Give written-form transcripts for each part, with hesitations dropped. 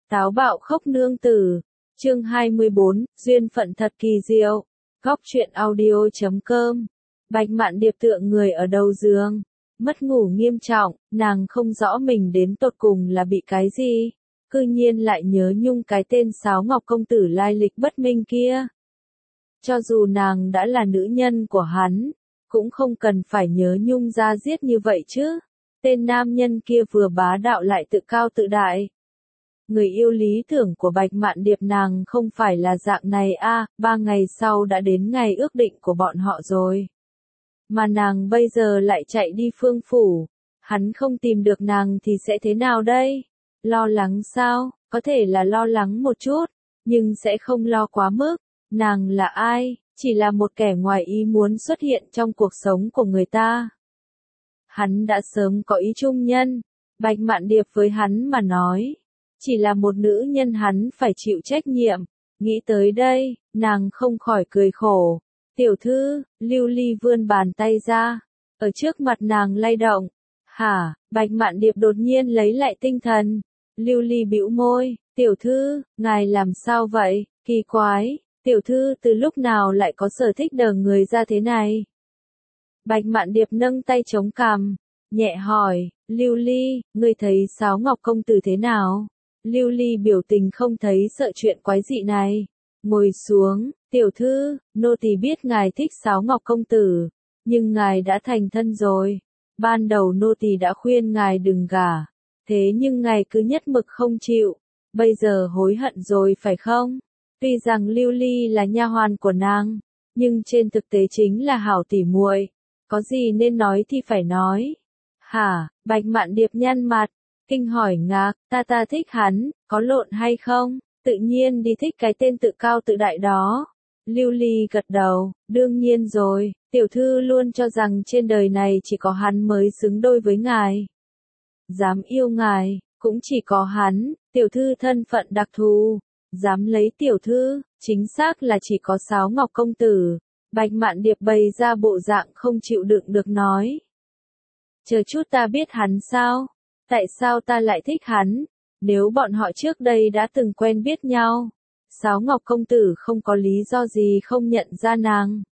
Táo bạo khóc nương tử. Chương 24, duyên phận thật kỳ diệu. Góc truyện audio.com. Bạch Mạn Điệp tựa người ở đầu giường, mất ngủ nghiêm trọng, nàng không rõ mình đến tột cùng là bị cái gì, cư nhiên lại nhớ nhung cái tên Sáo Ngọc công tử lai lịch bất minh kia. Cho dù nàng đã là nữ nhân của hắn, cũng không cần phải nhớ nhung ra giết như vậy chứ. Tên nam nhân kia vừa bá đạo lại tự cao tự đại. Người yêu lý tưởng của Bạch Mạn Điệp nàng không phải là dạng này a. 3 ngày sau đã đến ngày ước định của bọn họ rồi. Mà nàng bây giờ lại chạy đi Phương Phủ. Hắn không tìm được nàng thì sẽ thế nào đây? Lo lắng sao? Có thể là lo lắng một chút, nhưng sẽ không lo quá mức. Nàng là ai? Chỉ là một kẻ ngoài ý muốn xuất hiện trong cuộc sống của người ta. Hắn đã sớm có ý trung nhân. Bạch Mạn Điệp với hắn mà nói, chỉ là một nữ nhân hắn phải chịu trách nhiệm. Nghĩ tới đây, nàng không khỏi cười khổ. Tiểu thư, Lưu Ly vươn bàn tay ra, ở trước mặt nàng lay động. Hả? Bạch Mạn Điệp đột nhiên lấy lại tinh thần. Lưu Ly bĩu môi, tiểu thư, ngài làm sao vậy? Kỳ quái, tiểu thư từ lúc nào lại có sở thích đờ người ra thế này? Bạch Mạn Điệp nâng tay chống cằm, nhẹ hỏi, Lưu Ly, ngươi thấy Sáo Ngọc công tử thế nào? Lưu Ly biểu tình không thấy sợ chuyện quái dị này. Ngồi xuống, tiểu thư, nô tỳ biết ngài thích Sáo Ngọc công tử, nhưng ngài đã thành thân rồi. Ban đầu nô tỳ đã khuyên ngài đừng gả, thế nhưng ngài cứ nhất mực không chịu, bây giờ hối hận rồi phải không? Tuy rằng Lưu Ly là nha hoàn của nàng, nhưng trên thực tế chính là hảo tỉ muội, có gì nên nói thì phải nói. Hả? Bạch Mạn Điệp nhăn mặt, kinh hỏi ngạc, ta thích hắn, có lộn hay không? Tự nhiên đi thích cái tên tự cao tự đại đó. Lưu Ly gật đầu, đương nhiên rồi, tiểu thư luôn cho rằng trên đời này chỉ có hắn mới xứng đôi với ngài. Dám yêu ngài, cũng chỉ có hắn, tiểu thư thân phận đặc thù, dám lấy tiểu thư, chính xác là chỉ có Sáo Ngọc công tử. Bạch Mạn Điệp bày ra bộ dạng không chịu đựng được nói. Chờ chút, ta biết hắn sao? Tại sao ta lại thích hắn? Nếu bọn họ trước đây đã từng quen biết nhau, Sáo Ngọc công tử không có lý do gì không nhận ra nàng.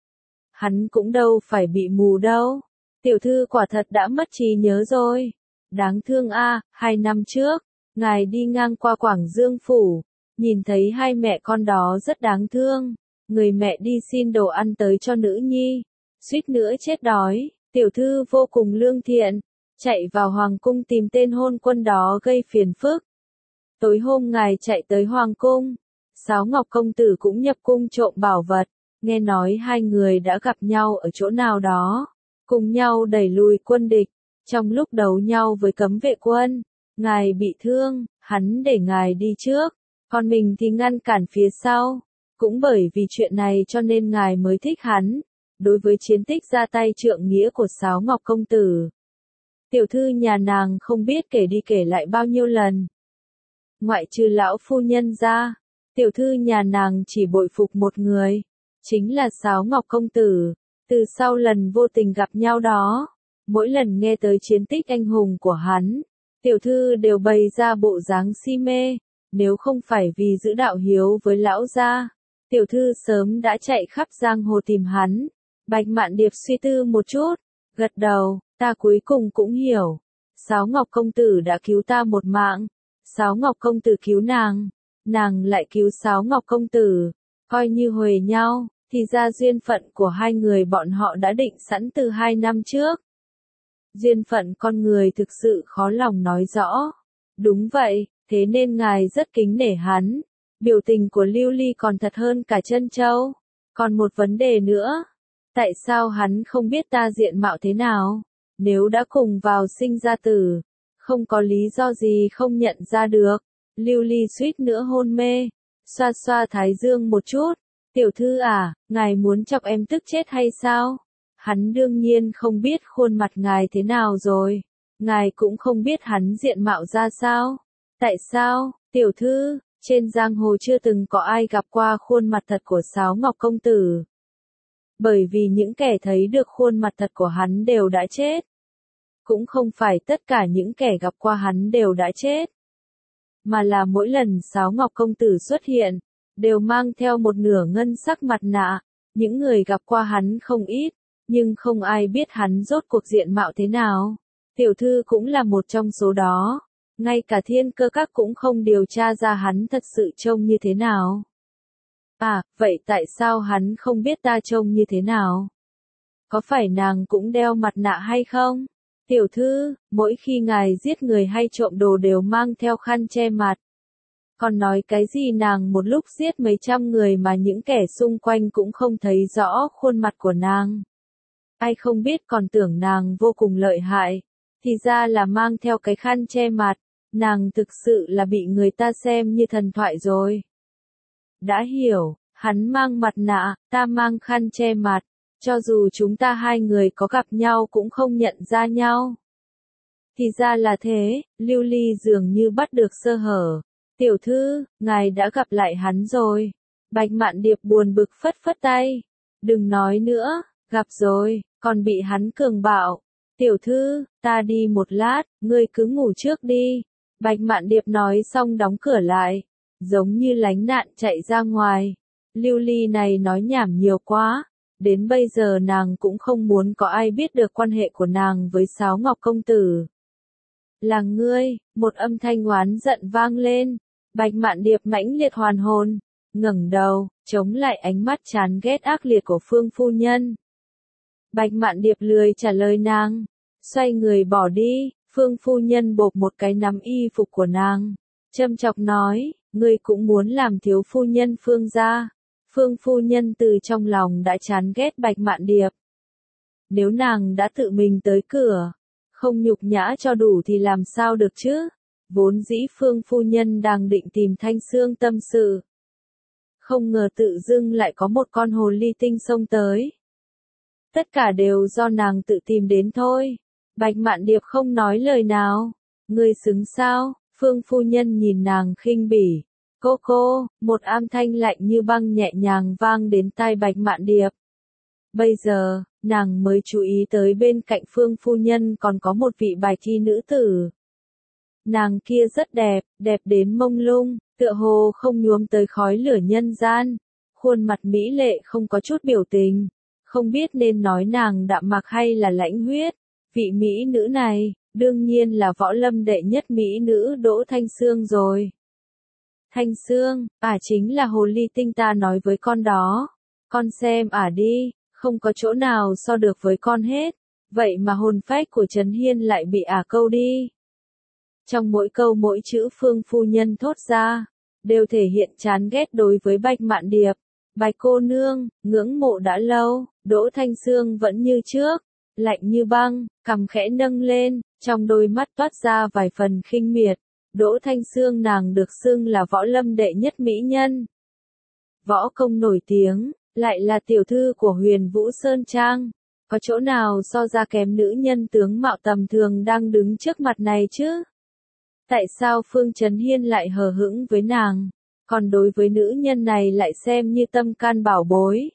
Hắn cũng đâu phải bị mù đâu. Tiểu thư quả thật đã mất trí nhớ rồi. Đáng thương a, 2 năm trước, ngài đi ngang qua Quảng Dương Phủ, nhìn thấy hai mẹ con đó rất đáng thương. Người mẹ đi xin đồ ăn tới cho nữ nhi, suýt nữa chết đói. Tiểu thư vô cùng lương thiện, chạy vào hoàng cung tìm tên hôn quân đó gây phiền phức. Tối hôm ngài chạy tới hoàng cung, Sáo Ngọc công tử cũng nhập cung trộm bảo vật, nghe nói hai người đã gặp nhau ở chỗ nào đó, cùng nhau đẩy lùi quân địch. Trong lúc đấu nhau với cấm vệ quân, ngài bị thương, hắn để ngài đi trước, còn mình thì ngăn cản phía sau. Cũng bởi vì chuyện này cho nên ngài mới thích hắn. Đối với chiến tích ra tay trượng nghĩa của Sáo Ngọc công tử, tiểu thư nhà nàng không biết kể đi kể lại bao nhiêu lần. Ngoại trừ lão phu nhân ra, tiểu thư nhà nàng chỉ bội phục một người, chính là Sáo Ngọc công tử. Từ sau lần vô tình gặp nhau đó, mỗi lần nghe tới chiến tích anh hùng của hắn, tiểu thư đều bày ra bộ dáng si mê. Nếu không phải vì giữ đạo hiếu với lão gia, tiểu thư sớm đã chạy khắp giang hồ tìm hắn. Bạch Mạn Điệp suy tư một chút, gật đầu, ta cuối cùng cũng hiểu. Sáo Ngọc công tử đã cứu ta một mạng. Sáo Ngọc công tử cứu nàng, nàng lại cứu Sáo Ngọc công tử, coi như huề nhau, thì ra duyên phận của hai người bọn họ đã định sẵn từ 2 năm trước. Duyên phận con người thực sự khó lòng nói rõ. Đúng vậy, thế nên ngài rất kính nể hắn. Biểu tình của Lưu Ly còn thật hơn cả chân châu. Còn một vấn đề nữa, tại sao hắn không biết ta diện mạo thế nào? Nếu đã cùng vào sinh ra tử, không có lý do gì không nhận ra được. Lưu Ly suýt nữa hôn mê, xoa xoa thái dương một chút. Tiểu thư à, ngài muốn chọc em tức chết hay sao? Hắn đương nhiên không biết khuôn mặt ngài thế nào rồi. Ngài cũng không biết hắn diện mạo ra sao. Tại sao, tiểu thư, trên giang hồ chưa từng có ai gặp qua khuôn mặt thật của Sáo Ngọc công tử. Bởi vì những kẻ thấy được khuôn mặt thật của hắn đều đã chết. Cũng không phải tất cả những kẻ gặp qua hắn đều đã chết. mà là mỗi lần Sáo Ngọc Công Tử xuất hiện, đều mang theo một nửa ngân sắc mặt nạ. Những người gặp qua hắn không ít, nhưng không ai biết hắn rốt cuộc diện mạo thế nào. Tiểu thư cũng là một trong số đó. Ngay cả Thiên Cơ Các cũng không điều tra ra hắn thật sự trông như thế nào. À, vậy tại sao hắn không biết ta trông như thế nào? Có phải nàng cũng đeo mặt nạ hay không? Tiểu thư, mỗi khi ngài giết người hay trộm đồ đều mang theo khăn che mặt. Còn nói cái gì nàng một lúc giết mấy trăm người mà những kẻ xung quanh cũng không thấy rõ khuôn mặt của nàng. Ai không biết còn tưởng nàng vô cùng lợi hại, thì ra là mang theo cái khăn che mặt, nàng thực sự là bị người ta xem như thần thoại rồi. Đã hiểu, hắn mang mặt nạ, ta mang khăn che mặt, cho dù chúng ta hai người có gặp nhau cũng không nhận ra nhau. Thì ra là thế, Lưu Ly dường như bắt được sơ hở. Tiểu thư, ngài đã gặp lại hắn rồi. Bạch Mạn Điệp buồn bực phất phất tay. Đừng nói nữa, gặp rồi, còn bị hắn cường bạo. Tiểu thư, ta đi một lát, ngươi cứ ngủ trước đi. Bạch Mạn Điệp nói xong đóng cửa lại, giống như lánh nạn chạy ra ngoài. Lưu Ly này nói nhảm nhiều quá, đến bây giờ nàng cũng không muốn có ai biết được quan hệ của nàng với Sáo Ngọc Công Tử. Là ngươi, một âm thanh oán giận vang lên. Bạch Mạn Điệp mãnh liệt hoàn hồn, ngẩng đầu, chống lại ánh mắt chán ghét ác liệt của Phương phu nhân. Bạch Mạn Điệp lười trả lời nàng, xoay người bỏ đi. Phương phu nhân bộp một cái nắm y phục của nàng, châm chọc nói, ngươi cũng muốn làm thiếu phu nhân Phương gia. Phương phu nhân từ trong lòng đã chán ghét Bạch Mạn Điệp. Nếu nàng đã tự mình tới cửa, không nhục nhã cho đủ thì làm sao được chứ? Vốn dĩ Phương phu nhân đang định tìm Thanh Xương tâm sự. Không ngờ tự dưng lại có một con hồ ly tinh xông tới. Tất cả đều do nàng tự tìm đến thôi. Bạch Mạn Điệp không nói lời nào. Ngươi xứng sao? Phương phu nhân nhìn nàng khinh bỉ. Cô, một âm thanh lạnh như băng nhẹ nhàng vang đến tai Bạch Mạn Điệp. Bây giờ, nàng mới chú ý tới bên cạnh Phương phu nhân còn có một vị bạch y nữ tử. Nàng kia rất đẹp, đẹp đến mông lung, tựa hồ không nhuốm tới khói lửa nhân gian. Khuôn mặt mỹ lệ không có chút biểu tình. Không biết nên nói nàng đạm mạc hay là lãnh huyết. Vị mỹ nữ này, đương nhiên là võ lâm đệ nhất mỹ nữ Đỗ Thanh Xương rồi. Thanh Xương, chính là hồ ly tinh ta nói với con đó. Con xem đi, không có chỗ nào so được với con hết. Vậy mà hồn phách của Trấn Hiên lại bị câu đi. Trong mỗi câu mỗi chữ Phương phu nhân thốt ra, đều thể hiện chán ghét đối với Bạch Mạn Điệp. Bạch cô nương, ngưỡng mộ đã lâu, Đỗ Thanh Xương vẫn như trước, lạnh như băng, cằm khẽ nâng lên, trong đôi mắt toát ra vài phần khinh miệt. Đỗ Thanh Xương nàng được xưng là võ lâm đệ nhất mỹ nhân. Võ công nổi tiếng, lại là tiểu thư của Huyền Vũ Sơn Trang. Có chỗ nào so ra kém nữ nhân tướng mạo tầm thường đang đứng trước mặt này chứ? Tại sao Phương Trấn Hiên lại hờ hững với nàng, còn đối với nữ nhân này lại xem như tâm can bảo bối?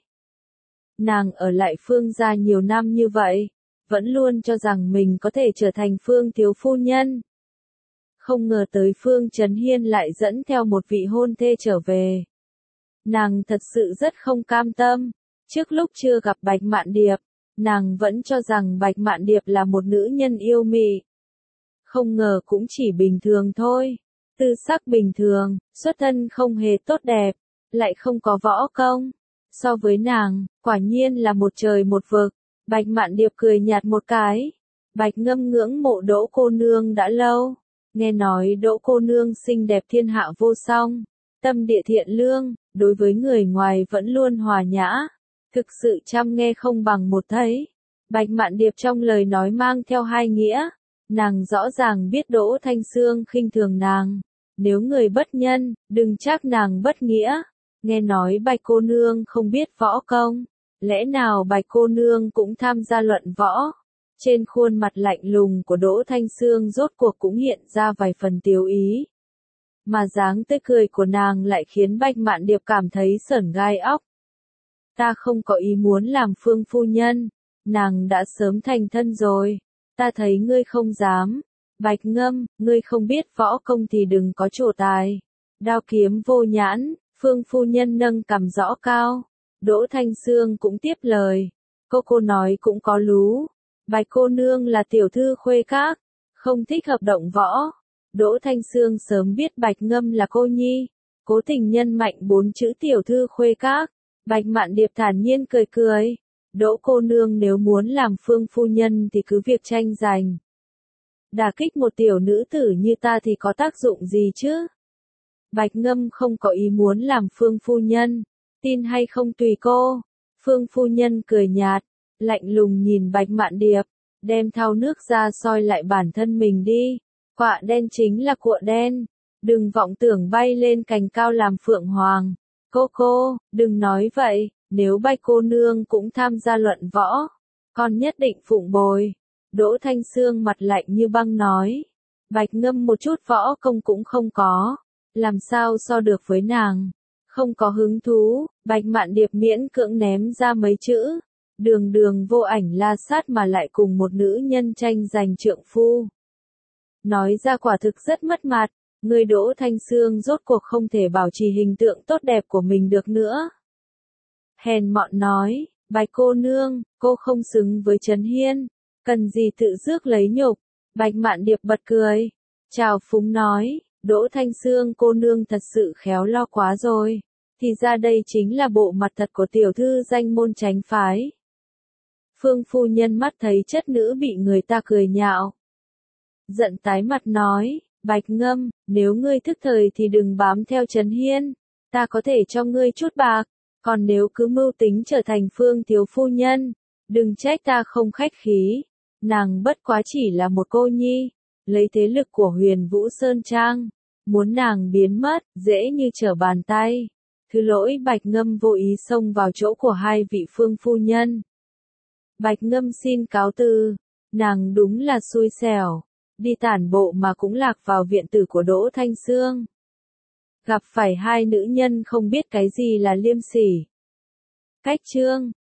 Nàng ở lại Phương gia nhiều năm như vậy, vẫn luôn cho rằng mình có thể trở thành Phương thiếu phu nhân. Không ngờ tới Phương Trấn Hiên lại dẫn theo một vị hôn thê trở về. Nàng thật sự rất không cam tâm. Trước lúc chưa gặp Bạch Mạn Điệp, nàng vẫn cho rằng Bạch Mạn Điệp là một nữ nhân yêu mị. Không ngờ cũng chỉ bình thường thôi. Tư sắc bình thường, xuất thân không hề tốt đẹp, lại không có võ công. So với nàng, quả nhiên là một trời một vực. Bạch Mạn Điệp cười nhạt một cái. Bạch Ngâm ngưỡng mộ Đỗ cô nương đã lâu. Nghe nói Đỗ cô nương xinh đẹp thiên hạ vô song, tâm địa thiện lương, đối với người ngoài vẫn luôn hòa nhã. Thực sự chăm nghe không bằng một thấy. Bạch Mạn Điệp trong lời nói mang theo hai nghĩa. Nàng rõ ràng biết Đỗ Thanh Xương khinh thường nàng. Nếu người bất nhân, đừng trách nàng bất nghĩa. Nghe nói Bạch cô nương không biết võ công. Lẽ nào Bạch cô nương cũng tham gia luận võ? Trên khuôn mặt lạnh lùng của Đỗ Thanh Xương rốt cuộc cũng hiện ra vài phần tiếu ý. Mà dáng tươi cười của nàng lại khiến Bạch Mạn Điệp cảm thấy sởn gai óc. Ta không có ý muốn làm Phương phu nhân. Nàng đã sớm thành thân rồi. Ta thấy ngươi không dám. Bạch Ngâm, ngươi không biết võ công thì đừng có trổ tài. Đao kiếm vô nhãn, Phương phu nhân nâng cằm rõ cao. Đỗ Thanh Sương cũng tiếp lời. Cô nói cũng có lú. Bạch cô nương là tiểu thư khuê các, không thích hợp động võ. Đỗ Thanh Sương sớm biết Bạch Ngâm là cô nhi. Cố tình nhân mạnh 4 chữ tiểu thư khuê các. Bạch Mạn Điệp thản nhiên cười cười. Đỗ cô nương nếu muốn làm Phương phu nhân thì cứ việc tranh giành. Đả kích một tiểu nữ tử như ta thì có tác dụng gì chứ? Bạch Ngâm không có ý muốn làm Phương phu nhân. Tin hay không tùy cô. Phương phu nhân cười nhạt, lạnh lùng nhìn Bạch Mạn Điệp, đem thau nước ra soi lại bản thân mình đi. Quạ đen chính là cụa đen. Đừng vọng tưởng bay lên cành cao làm phượng hoàng. Cô, đừng nói vậy, nếu Bạch cô nương cũng tham gia luận võ, con nhất định phụng bồi. Đỗ Thanh Sương mặt lạnh như băng nói. Bạch Ngâm một chút võ công cũng không có, làm sao so được với nàng. Không có hứng thú, Bạch Mạn Điệp miễn cưỡng ném ra mấy chữ. Đường đường vô ảnh la sát mà lại cùng một nữ nhân tranh giành trượng phu. Nói ra quả thực rất mất mặt, người Đỗ Thanh Sương rốt cuộc không thể bảo trì hình tượng tốt đẹp của mình được nữa. Hèn mọn nói, Bạch cô nương, cô không xứng với Trấn Hiên, cần gì tự rước lấy nhục. Bạch Mạn Điệp bật cười, chào phúng nói, Đỗ Thanh Sương cô nương thật sự khéo lo quá rồi, thì ra đây chính là bộ mặt thật của tiểu thư danh môn tránh phái. Phương phu nhân mắt thấy chất nữ bị người ta cười nhạo. Giận tái mặt nói, Bạch Ngâm, nếu ngươi thức thời thì đừng bám theo Trấn Hiên, ta có thể cho ngươi chút bạc, còn nếu cứ mưu tính trở thành Phương thiếu phu nhân, đừng trách ta không khách khí, nàng bất quá chỉ là một cô nhi, lấy thế lực của Huyền Vũ Sơn Trang, muốn nàng biến mất, dễ như trở bàn tay. Thứ lỗi Bạch Ngâm vô ý xông vào chỗ của hai vị Phương phu nhân. Bạch Ngâm xin cáo từ, nàng đúng là xui xẻo, đi tản bộ mà cũng lạc vào viện tử của Đỗ Thanh Sương. Gặp phải hai nữ nhân không biết cái gì là liêm sỉ. Cách chương